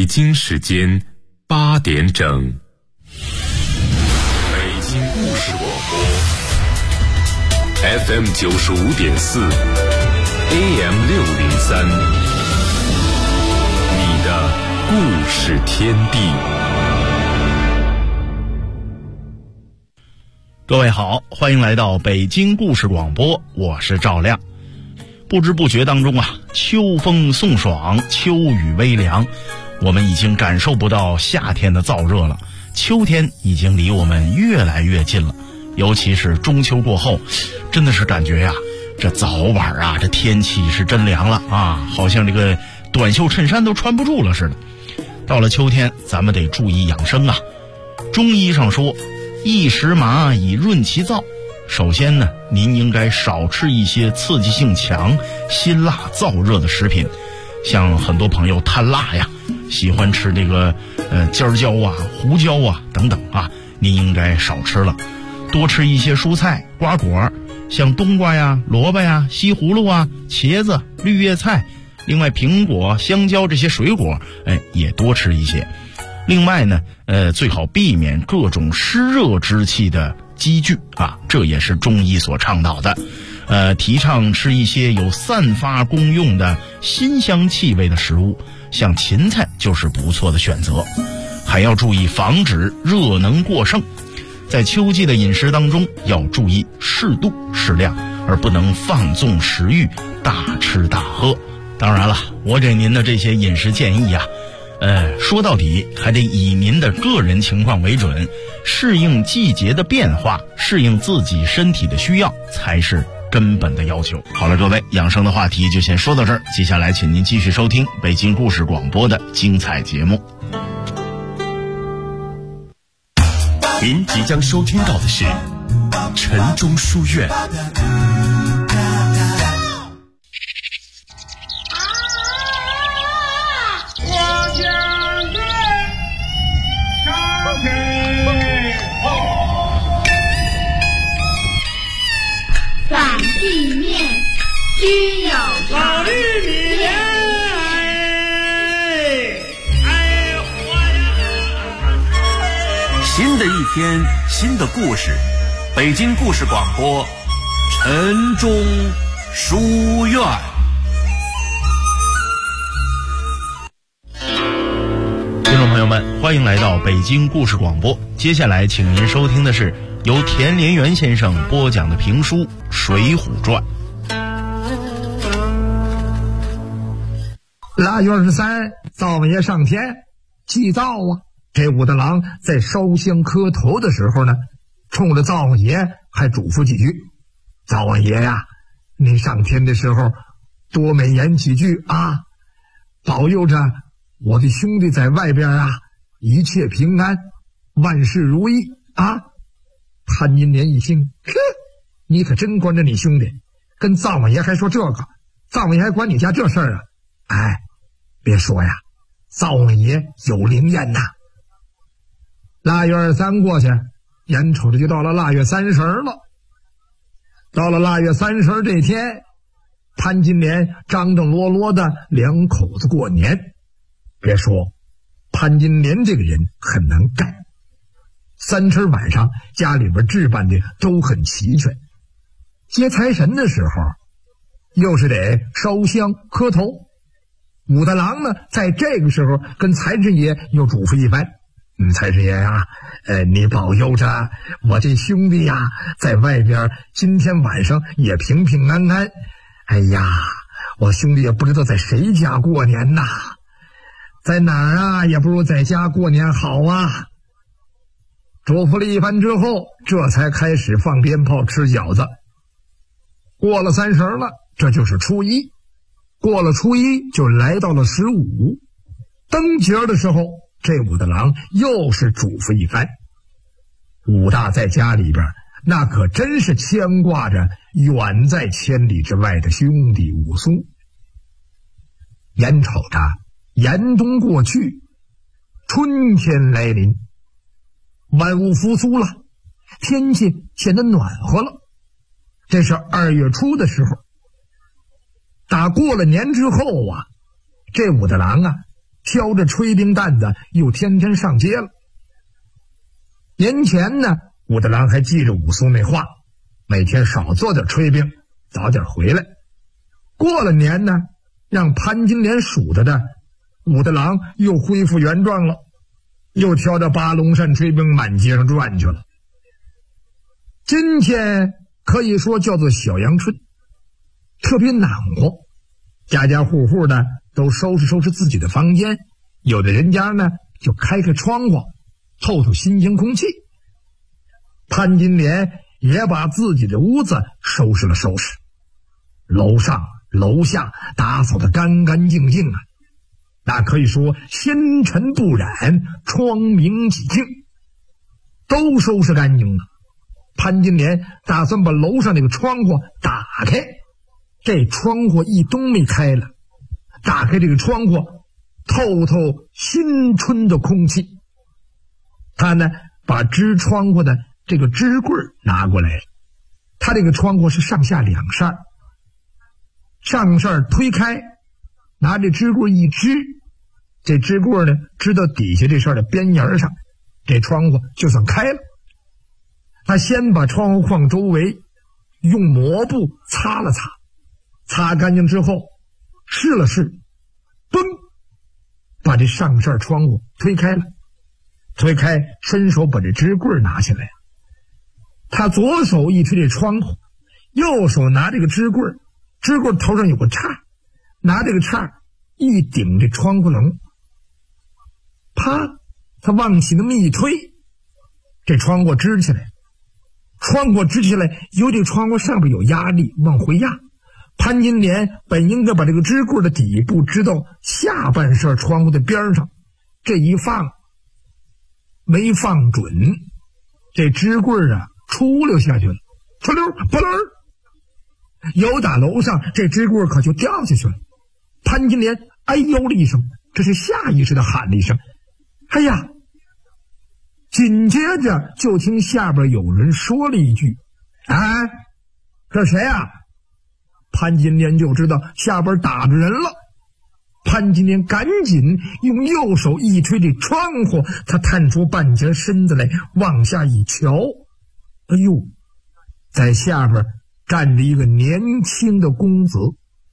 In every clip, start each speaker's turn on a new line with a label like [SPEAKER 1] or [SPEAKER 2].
[SPEAKER 1] 北京时间8点整，北京故事广播 FM 95.4 AM 603，你的故事天地。
[SPEAKER 2] 各位好，欢迎来到北京故事广播，我是赵亮。不知不觉当中啊，秋风送爽，秋雨微凉，我们已经感受不到夏天的燥热了，秋天已经离我们越来越近了。尤其是中秋过后，真的是感觉呀，这早晚啊，这天气是真凉了啊，好像这个短袖衬衫都穿不住了似的。到了秋天，咱们得注意养生啊。中医上说，一时麻以润其燥。首先呢，您应该少吃一些刺激性强、辛辣燥热的食品，像很多朋友贪辣呀，喜欢吃这个尖椒啊、胡椒啊等等啊，您应该少吃了，多吃一些蔬菜、瓜果，像冬瓜呀、萝卜呀、西葫芦啊、茄子、绿叶菜，另外苹果、香蕉这些水果，也多吃一些。另外呢，最好避免各种湿热之气的积聚啊，这也是中医所倡导的。提倡吃一些有散发功用的辛香气味的食物，像芹菜就是不错的选择。还要注意防止热能过剩，在秋季的饮食当中要注意适度适量，而不能放纵食欲，大吃大喝。当然了，我给您的这些饮食建议啊，说到底还得以您的个人情况为准，适应季节的变化，适应自己身体的需要才是根本的要求。好了，各位，养生的话题就先说到这儿，接下来请您继续收听北京故事广播的精彩节目。
[SPEAKER 1] 您即将收听到的是晨钟书院。
[SPEAKER 3] 反地面均有常，
[SPEAKER 4] 新的一天，新的故事，北京故事广播晨钟书院。
[SPEAKER 2] 听众朋友们，欢迎来到北京故事广播。接下来请您收听的是由田连元先生播讲的评书《水浒传》。
[SPEAKER 5] 腊月23，灶王爷上天祭灶啊。这武大郎在烧香磕头的时候呢，冲着灶王爷还嘱咐几句：灶王爷呀，您上天的时候多美言几句啊，保佑着我的兄弟在外边啊一切平安，万事如意啊。潘金莲一听，你可真关着你兄弟，跟灶王爷还说这个，灶王爷还管你家这事儿啊？哎，别说呀，灶王爷有灵验呐。腊月23过去，眼瞅着就到了腊月30了。到了腊月30这天，潘金莲张张罗罗的两口子过年。别说，潘金莲这个人很能干。30晚上家里边置办的都很齐全，接财神的时候又是得烧香磕头。武大郎呢，在这个时候跟财神爷又嘱咐一番：财神爷呀，你保佑着我这兄弟呀，在外边今天晚上也平平安安。哎呀，我兄弟也不知道在谁家过年呐，在哪儿啊，也不如在家过年好啊。嘱咐了一番之后，这才开始放鞭炮吃饺子。过了30了，这就是初一。过了初一就来到了15，灯节的时候，这武大郎又是嘱咐一番。武大在家里边那可真是牵挂着远在千里之外的兄弟武松。眼瞅着严冬过去，春天来临，万物复苏了，天气显得暖和了。这是2月初的时候。打过了年之后啊，这武大郎啊挑着炊饼担子又天天上街了。年前呢，武大郎还记着武松那话，每天少做点炊饼，早点回来。过了年呢，让潘金莲数他的，武大郎又恢复原状了，又挑着八龙扇炊饼满街上转去了。今天可以说叫做小阳春，特别暖和，家家户户的都收拾收拾自己的房间，有的人家呢就开开窗户透透新鲜空气。潘金莲也把自己的屋子收拾了收拾，楼上楼下打扫得干干净净啊，那可以说纤尘不染，窗明几净，都收拾干净了。潘金莲打算把楼上那个窗户打开，这窗户一冬没开了，打开这个窗户透透新春的空气。他呢把支窗户的这个支棍拿过来了，他这个窗户是上下两扇，上扇推开，拿这支棍一支，这支棍呢支到底下这扇的边沿上，这窗户就算开了。他先把窗户框周围用抹布擦了擦，擦干净之后试了试，嘣，把这上扇窗户推开了。推开，伸手把这支棍拿下来，他左手一推这窗户，右手拿这个支棍，支棍头上有个叉，拿这个叉一顶这窗户棱，啪，他往起那么一推，这窗户支起来，窗户支起来，由这窗户上边有压力往回压。潘金莲本应该把这个支棍的底部支到下半扇窗户的边上，这一放没放准，这支棍啊出溜下去了，出溜不溜，有打楼上这支棍可就掉下去了。潘金莲哎呦了一声，这是下意识的喊了一声哎呀，紧接着就听下边有人说了一句啊，这谁啊？潘金莲就知道下边打着人了。潘金莲赶紧用右手一推这窗户，他探出半截身子来往下一瞧，哎呦，在下边站着一个年轻的公子。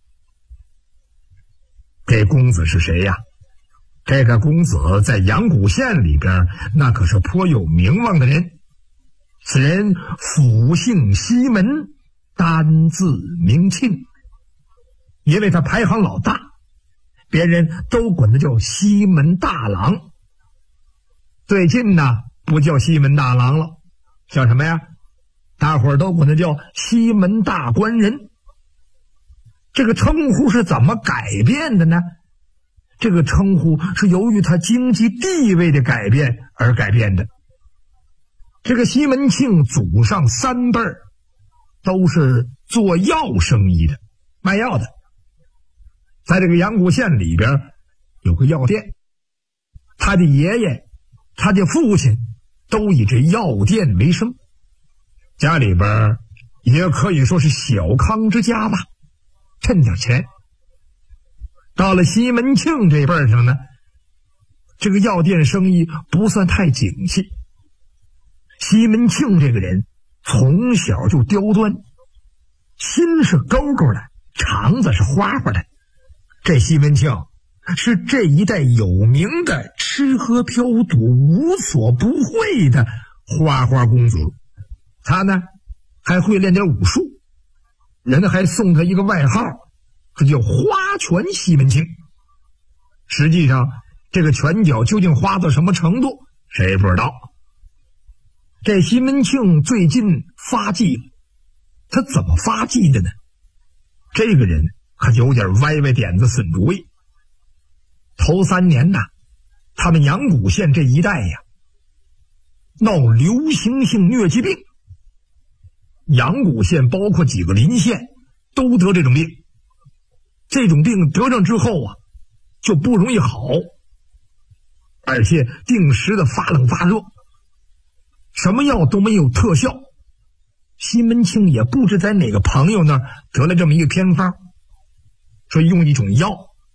[SPEAKER 5] 这公子是谁呀？这个公子在阳谷县里边那可是颇有名望的人，此人府姓西门，单字明庆，因为他排行老大，别人都管他叫西门大郎。最近呢不叫西门大郎了，叫什么呀？大伙儿都管他叫西门大官人。这个称呼是怎么改变的呢？这个称呼是由于他经济地位的改变而改变的。这个西门庆祖上三辈儿都是做药生意的，卖药的。在这个阳谷县里边有个药店，他的爷爷他的父亲都以这药店为生，家里边也可以说是小康之家吧，趁点钱。到了西门庆这辈上呢，这个药店生意不算太景气。西门庆这个人从小就刁钻，心是勾勾的，肠子是花花的。这西门庆是这一代有名的吃喝嫖赌无所不会的花花公子。他呢还会练点武术，人还送他一个外号，这叫花拳西门庆。实际上这个拳脚究竟花到什么程度谁也不知道。这西门庆最近发迹了，他怎么发迹的呢？这个人可有点歪歪点子损主意。头3年呐，他们阳谷县这一带呀闹流行性疟疾病，阳谷县包括几个邻县都得这种病。这种病得上之后啊就不容易好，而且定时的发冷发热，什么药都没有特效。西门庆也不知在哪个朋友那儿得了这么一个偏方，说用一种药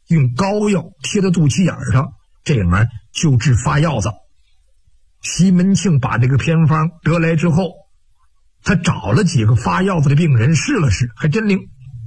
[SPEAKER 5] 用膏药贴到肚脐眼上，这玩意儿就治发药子。西门庆把这个偏方得来之后，他找了几个发药子的病人试了试，还真灵。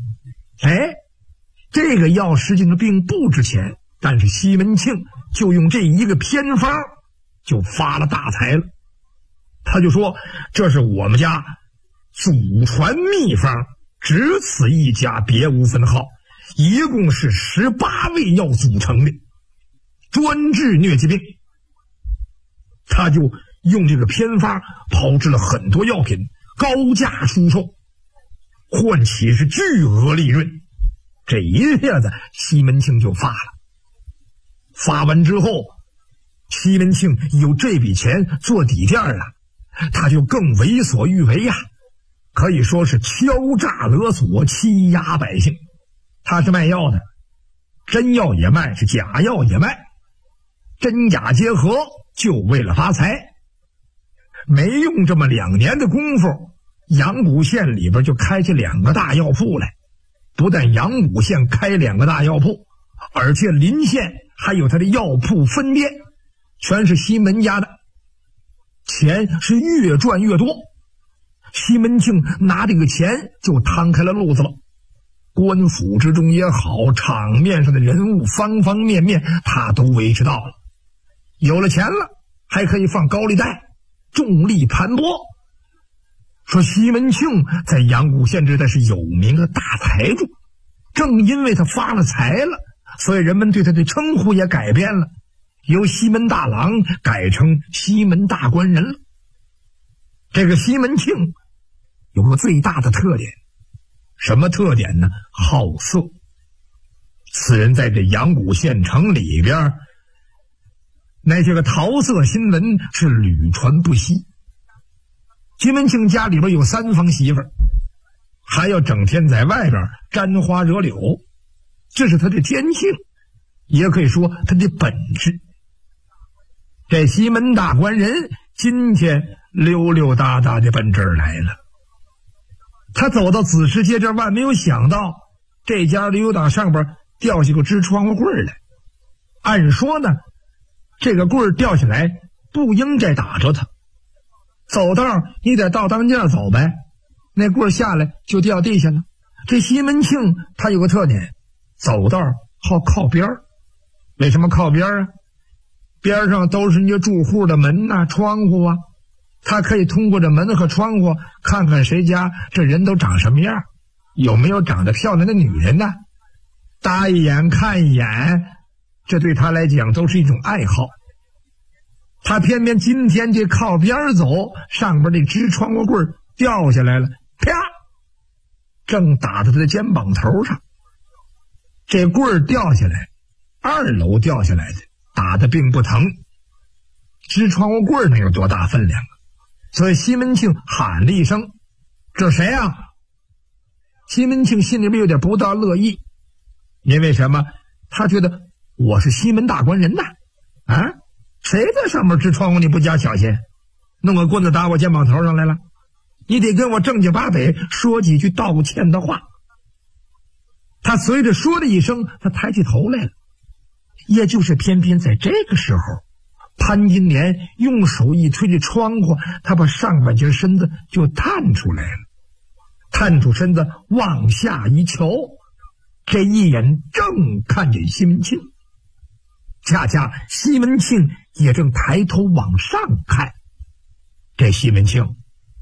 [SPEAKER 5] 这个药实际上并不值钱，但是西门庆就用这一个偏方就发了大财了。他就说，这是我们家祖传秘方，只此一家，别无分号，一共是18味药组成的，专治疟疾病。他就用这个偏方炮制了很多药品，高价出售，换起是巨额利润。这一下子西门庆就发了。发完之后，西门庆有这笔钱做底垫了，他就更为所欲为呀，可以说是敲诈勒索，欺压百姓。他是卖药的，真药也卖，是假药也卖，真假结合，就为了发财。没用这么2年的功夫，阳谷县里边就开起2个大药铺来。不但阳谷县开2个大药铺，而且邻县还有他的药铺分店，全是西门家的，钱是越赚越多。西门庆拿这个钱就摊开了路子了，官府之中也好，场面上的人物，方方面面他都维持到了。有了钱了，还可以放高利贷，重力盘剥。说西门庆在阳谷县这带是有名的大财主，正因为他发了财了，所以人们对他的称呼也改变了，由西门大郎改成西门大官人了。这个西门庆有个最大的特点，什么特点呢？好色。此人在这阳谷县城里边，那些个桃色新闻是屡传不息。西门庆家里边有3房媳妇儿，还要整天在外边沾花惹柳，这是他的天性，也可以说他的本质。这西门大官人今天溜溜达达的奔这儿来了。他走到子时街这儿，万没有想到这家溜达上边掉下个支窗户棍来。按说呢，这个棍儿掉下来不应该打着他，走道你得倒当间走呗，那棍儿下来就掉地下了。这西门庆他有个特点，走道好靠边儿。为什么靠边啊？边上都是人家住户的门啊窗户啊，他可以通过这门和窗户看看谁家这人都长什么样，有没有长得漂亮的女人呢？搭一眼看一眼，这对他来讲都是一种爱好。他偏偏今天这靠边走，上边这支窗户棍掉下来了，啪，正打在他的肩膀头上。这棍掉下来，2楼掉下来的，打得并不疼，支窗户棍能有多大分量啊？所以西门庆喊了一声：“这谁啊？”西门庆心里边有点不大乐意，因为什么？他觉得我是西门大官人呐，啊，谁在上面支窗户你不加小心，弄个棍子打我肩膀头上来了？你得跟我正经八百说几句道歉的话。他随着说了一声，他抬起头来了。也就是偏偏在这个时候，潘金莲用手一推这窗户，他把上半截身子就探出来了，探出身子往下一瞧，这一眼正看见西门庆。恰恰西门庆也正抬头往上看。这西门庆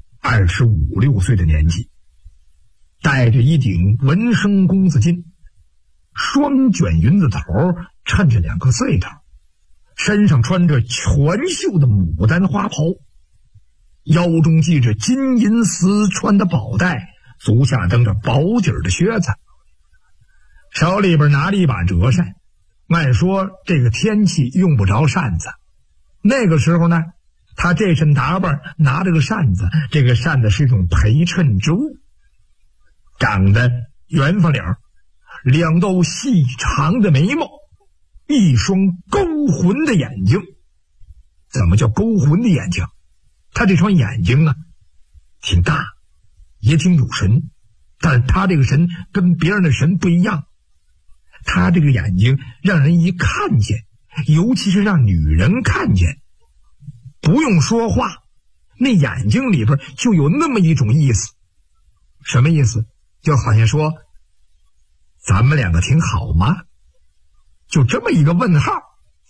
[SPEAKER 5] 25、26岁的年纪，戴着一顶文生公子巾，双卷云子头，衬着2个穗头，身上穿着全绣的牡丹花袍，腰中系着金银丝穿的宝带，足下蹬着薄底的靴子，手里边拿了一把折扇。按说这个天气用不着扇子，那个时候呢，他这身打扮拿着个扇子，这个扇子是一种陪衬之物，长得圆发脸，2道细长的眉毛，一双勾魂的眼睛。怎么叫勾魂的眼睛？他这双眼睛啊，挺大，也挺有神，但是他这个神跟别人的神不一样， 她这个眼睛让人一看见，尤其是让女人看见，不用说话，那眼睛里边就有那么一种意思。什么意思？就好像说咱们两个挺好吗？就这么一个问号。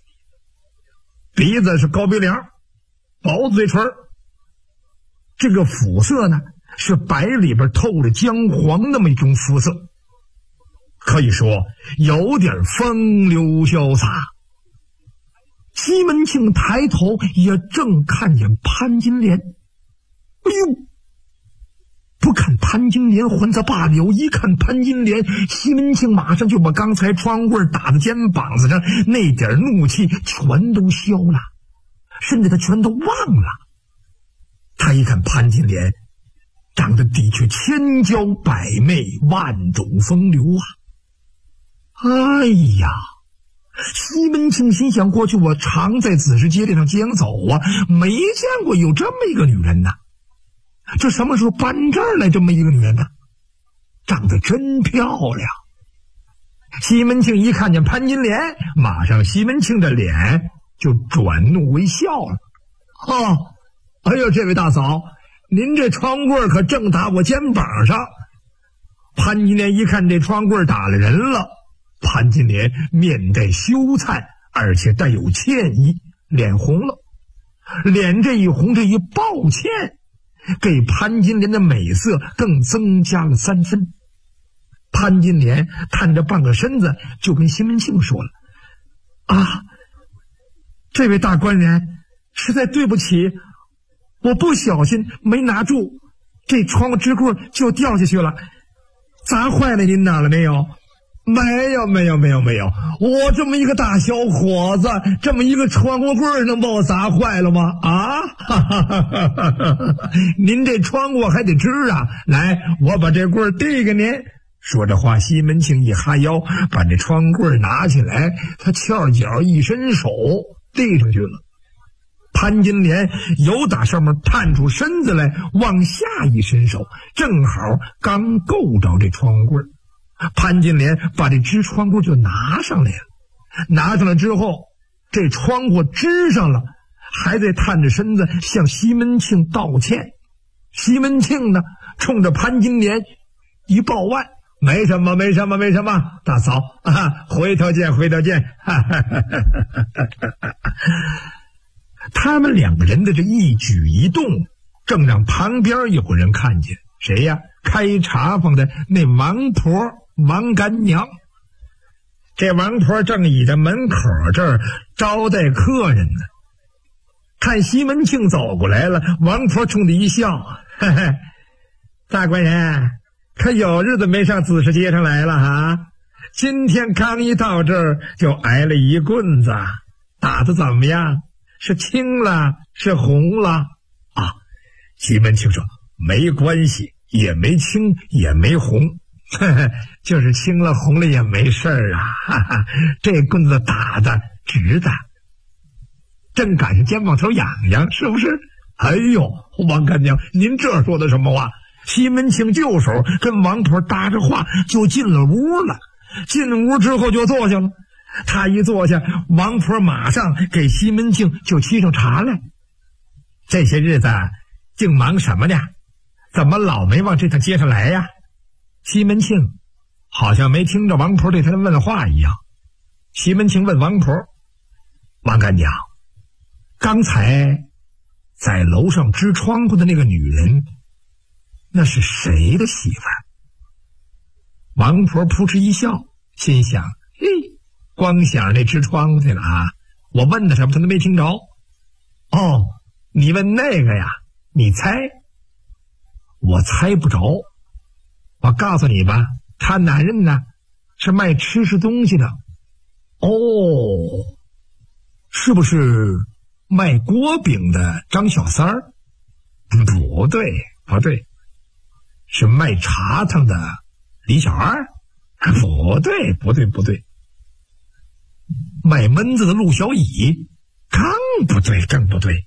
[SPEAKER 5] 鼻子是高鼻梁，薄嘴唇，这个肤色呢是白里边透着姜黄那么一种肤色，可以说有点风流潇洒。西门庆抬头也正看见潘金莲，哎呦，不看潘金莲还则罢了，一看潘金莲，西门庆马上就把刚才窗棍打在肩膀子上那点怒气全都消了，甚至他全都忘了。他一看潘金莲长得的确千娇百媚，万种风流啊！哎呀，西门庆心想，过去我常在紫石街上街上走啊，没见过有这么一个女人呐。这什么时候搬这儿来这么一个女人呢？长得真漂亮。西门庆一看见潘金莲，马上西门庆的脸就转怒为笑了。哎呦，这位大嫂，您这窗棍可正打我肩膀上。潘金莲一看这窗棍打了人了，潘金莲面带羞惭，而且带有歉意，脸红了。脸这一红，这一抱歉，给潘金莲的美色更增加了3分。潘金莲探着半个身子就跟西门庆说了：啊，这位大官人，实在对不起，我不小心没拿住，这窗户支棍就掉下去了，砸坏了您哪了没有？没有，我这么一个大小伙子，这么一个窗户棍能把我砸坏了吗？啊，您这窗户还得支啊，来，我把这棍递给您。说着话，西门庆一哈腰，把这窗棍拿起来，他翘脚一伸手递上去了。潘金莲由打上面探出身子来，往下一伸手，正好刚够着这窗棍。潘金莲把这支窗户就拿上来了，拿上来之后，这窗户支上了，还得探着身子向西门庆道歉。西门庆呢，冲着潘金莲一抱腕：没什么，大嫂啊，回头见。他们两个人的这一举一动，正让旁边有个人看见。谁呀？开茶坊的那王婆王干娘。这王婆正倚在门口这儿招待客人呢，看西门庆走过来了，王婆冲他一笑：嘿嘿，大官人可有日子没上紫石街上来了哈？今天刚一到这儿就挨了一棍子，打得怎么样？是青了是红了啊？西门庆说：没关系，也没青也没红，就是青了红了也没事啊，哈哈，这棍子打的值的，正赶上肩膀头痒痒，是不是？哎呦，王干娘，您这说的什么话？西门庆就手跟王婆搭着话就进了屋了。进屋之后就坐下了，他一坐下，王婆马上给西门庆就沏上茶来。这些日子净忙什么呢？怎么老没往这趟街上来呀？西门庆好像没听着王婆对他的问话一样。西门庆问王婆：王干娘，刚才在楼上支窗户的那个女人，那是谁的媳妇儿？王婆扑哧一笑，心想：嘿，光想那支窗户去了啊！我问的什么他都没听着。哦，你问那个呀？你猜？我猜不着。我告诉你吧，他男人呢是卖吃食东西的。哦，是不是卖锅饼的张小三儿？不对，是卖茶汤的李小二？不对，卖焖子的陆小乙？更不对。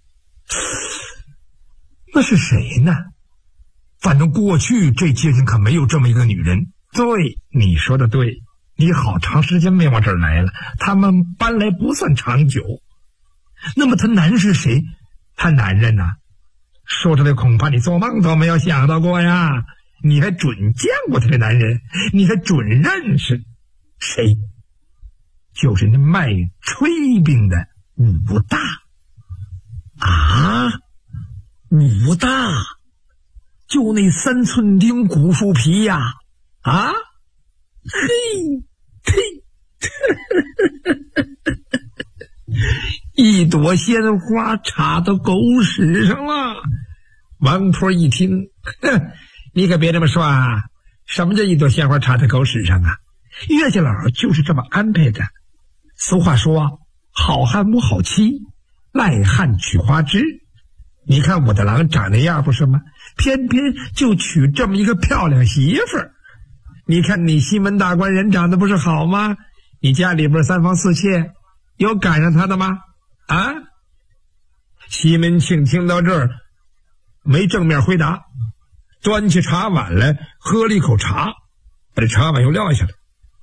[SPEAKER 5] 那是谁呢？反正过去这街上可没有这么一个女人。对，你说的对， 你好长时间没往这儿来了，他们搬来不算长久。那么他男是谁？他男人呐，说出来恐怕你做梦都没有想到过呀。你还准见过他这男人，你还准认识。谁？就是那卖炊饼的武大。啊，武大，就那3寸丁古树皮呀！啊，嘿，一朵鲜花插到狗屎上了。王婆一听，你可别这么说啊！什么叫一朵鲜花插在狗屎上啊？岳家老就是这么安排的。俗话说，好汉无好妻，赖汉娶花枝。你看武大郎长那样不是吗？偏偏就娶这么一个漂亮媳妇儿。你看你西门大官人长得不是好吗？你家里边3房4妾，有赶上他的吗？啊？西门庆听到这儿没正面回答，端起茶碗来喝了一口茶，把这茶碗又撂下来。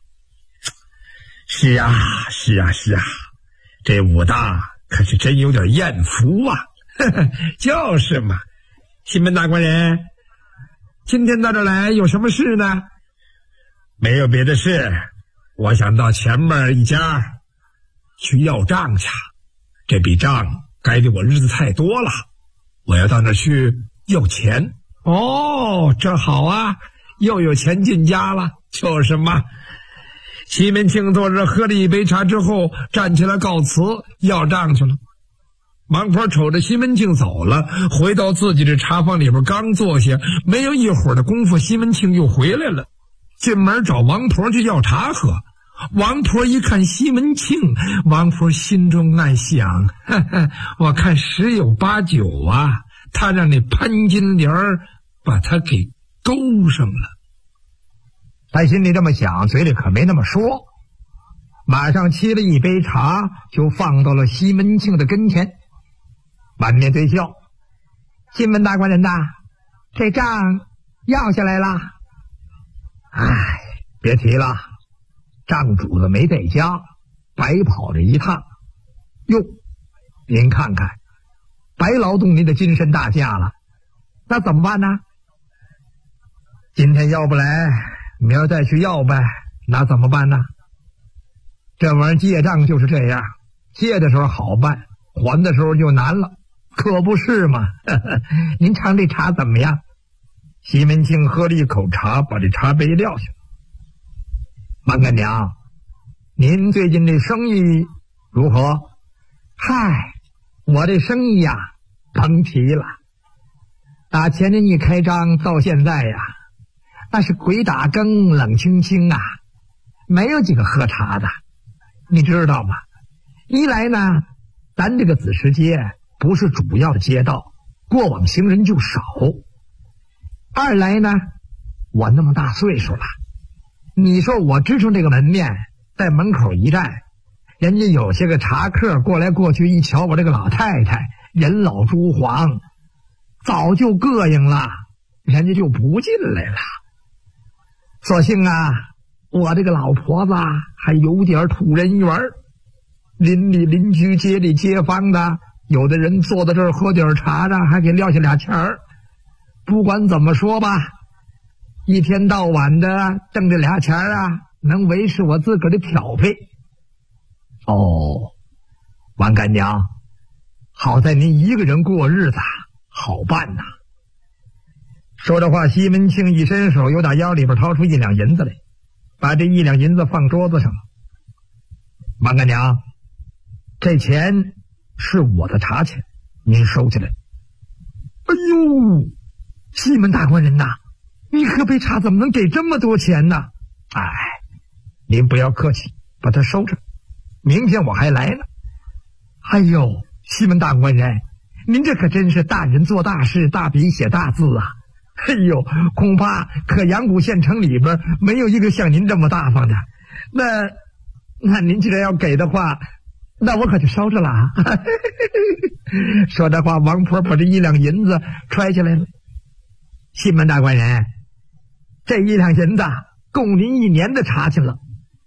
[SPEAKER 5] 是啊，这武大可是真有点艳福啊。就是嘛。西门大官人，今天到这儿来有什么事呢？没有别的事，我想到前面一家去要账去，这笔账该给我日子太多了，我要到那儿去要钱。哦，这好啊，又有钱进家了。就是嘛。西门庆坐着喝了一杯茶之后，站起来告辞，要账去了。王婆瞅着西门庆走了，回到自己的茶房里边，刚坐下，没有一会儿的功夫，西门庆又回来了，进门找王婆去要茶喝。王婆一看西门庆，王婆心中暗想，我看十有八九啊，他让那潘金莲把他给勾上了。他心里这么想，嘴里可没那么说。马上沏了一杯茶，就放到了西门庆的跟前，满面堆笑。西门大官人呐，这账要下来了。哎，别提了，账主子没在家，白跑这一趟。哟，您看看，白劳动您的金身大驾了，那怎么办呢？今天要不来，明儿再去要呗，那怎么办呢？这玩意儿借账就是这样，借的时候好办，还的时候就难了，可不是吗？您尝这茶怎么样？西门庆喝了一口茶，把这茶杯撂下。王干娘，您最近这生意如何？嗨，我这生意呀，甭提了。打前年一开张到现在呀，那是鬼打更，冷清清啊，没有几个喝茶的。你知道吗？一来呢，咱这个子时街不是主要的街道，过往行人就少。二来呢，我那么大岁数了，你说我支撑这个门面，在门口一站，人家有些个茶客过来过去，一瞧我这个老太太人老珠黄，早就膈应了，人家就不进来了。所幸啊，我这个老婆子还有点土人缘，邻里邻居街里街坊的，有的人坐在这儿喝点茶的，还给撂下俩钱儿。不管怎么说吧，一天到晚的挣这俩钱啊，能维持我自个儿的漂配。哦，王干娘，好在您一个人过日子好办呐。说着话，西门庆一伸手，由打腰里边掏出1两银子来，把这1两银子放桌子上了。王干娘，这钱是我的茶钱，您收起来。哎呦，西门大官人呐，你喝杯茶怎么能给这么多钱呢？哎，您不要客气，把它收着，明天我还来呢。哎呦，西门大官人，您这可真是大人做大事，大笔写大字啊！哎呦，恐怕可阳谷县城里边没有一个像您这么大方的。那您既然要给的话，那我可就收着了啊。说这话，王婆把这1两银子揣起来了。西门大官人，这1两银子够您1年的茶钱了。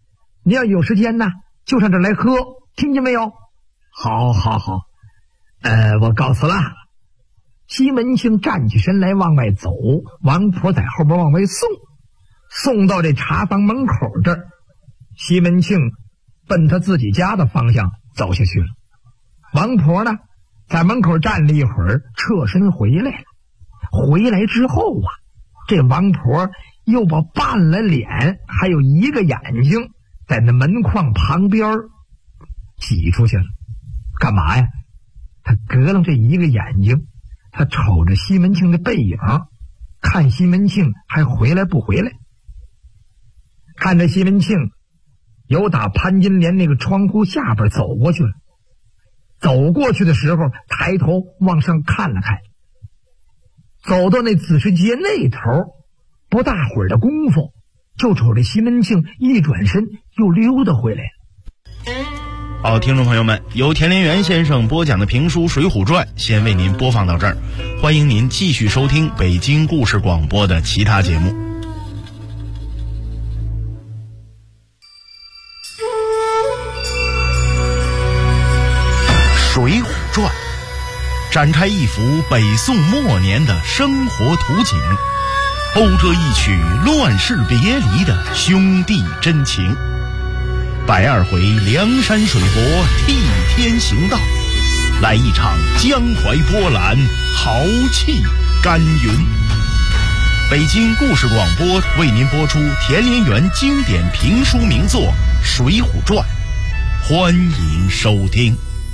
[SPEAKER 5] 你要有时间呢，就上这儿来喝，听见没有？好，我告诉了。西门庆站起身来往外走，王婆在后边往外送到这茶房门口这儿，西门庆奔他自己家的方向走下去了。王婆呢，在门口站了一会儿，侧身回来了。回来之后啊，这王婆又把半了脸还有一个眼睛在那门框旁边挤出去了。干嘛呀？他隔了这一个眼睛，他瞅着西门庆的背影，看西门庆还回来不回来。看着西门庆由打潘金莲那个窗户下边走过去了，走过去的时候抬头往上看了看，走到那紫石街那头，不大会儿的功夫，就瞅着西门庆一转身又溜达回来了。
[SPEAKER 2] 好，听众朋友们，由田连元先生播讲的评书《水浒传》先为您播放到这儿，欢迎您继续收听北京故事广播的其他节目。《水浒传》展开一幅北宋末年的生活图景，讴歌一曲乱世别离的兄弟真情。120回梁山水泊替天行道，来一场江淮波澜，豪气干云。北京故事广播为您播出田连元经典评书名作《水浒传》，欢迎收听。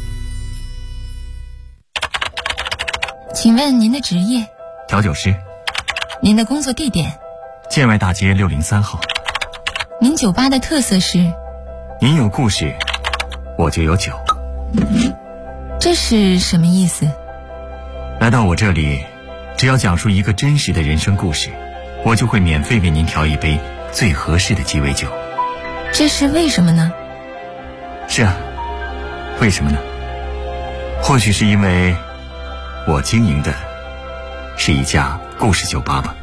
[SPEAKER 6] 请问您的职业？
[SPEAKER 7] 调酒师。
[SPEAKER 6] 您的工作地点？
[SPEAKER 7] 建外大街603号。
[SPEAKER 6] 您酒吧的特色是？
[SPEAKER 7] 您有故事，我就有酒。
[SPEAKER 6] 这是什么意思？
[SPEAKER 7] 来到我这里，只要讲述一个真实的人生故事，我就会免费为您调一杯最合适的鸡尾酒。
[SPEAKER 6] 这是为什么呢？
[SPEAKER 7] 是啊，为什么呢？或许是因为我经营的是一家故事酒吧吧。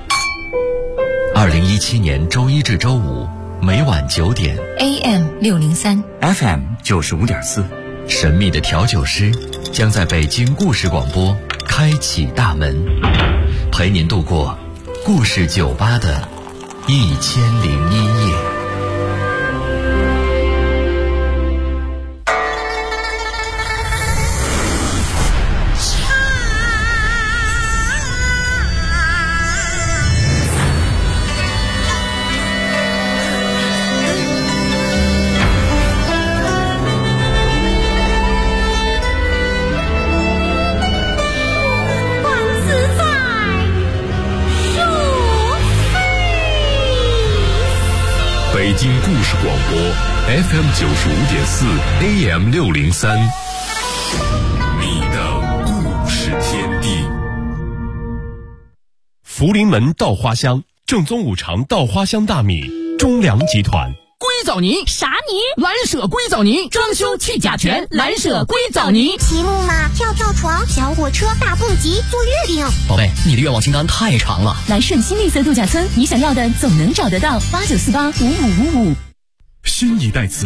[SPEAKER 1] 2017年周一至周五每晚9点
[SPEAKER 6] AM 603
[SPEAKER 7] FM 95.4，
[SPEAKER 1] 神秘的调酒师将在北京故事广播开启大门，陪您度过故事酒吧的1001夜。
[SPEAKER 8] 北京故事广播 FM 95.4 AM 603，你的故事天地。福临门稻花香，正宗五常稻花香大米，中粮集团。
[SPEAKER 9] 硅藻泥？
[SPEAKER 10] 啥泥？
[SPEAKER 9] 蓝舍硅藻泥，装修去甲醛，蓝舍硅藻泥。
[SPEAKER 10] 骑木马、跳床、小火车、大蹦极、坐月饼。
[SPEAKER 9] 宝贝，你的愿望清单太长了。
[SPEAKER 11] 来顺新绿色度假村，你想要的总能找得到。89485555。
[SPEAKER 8] 新一代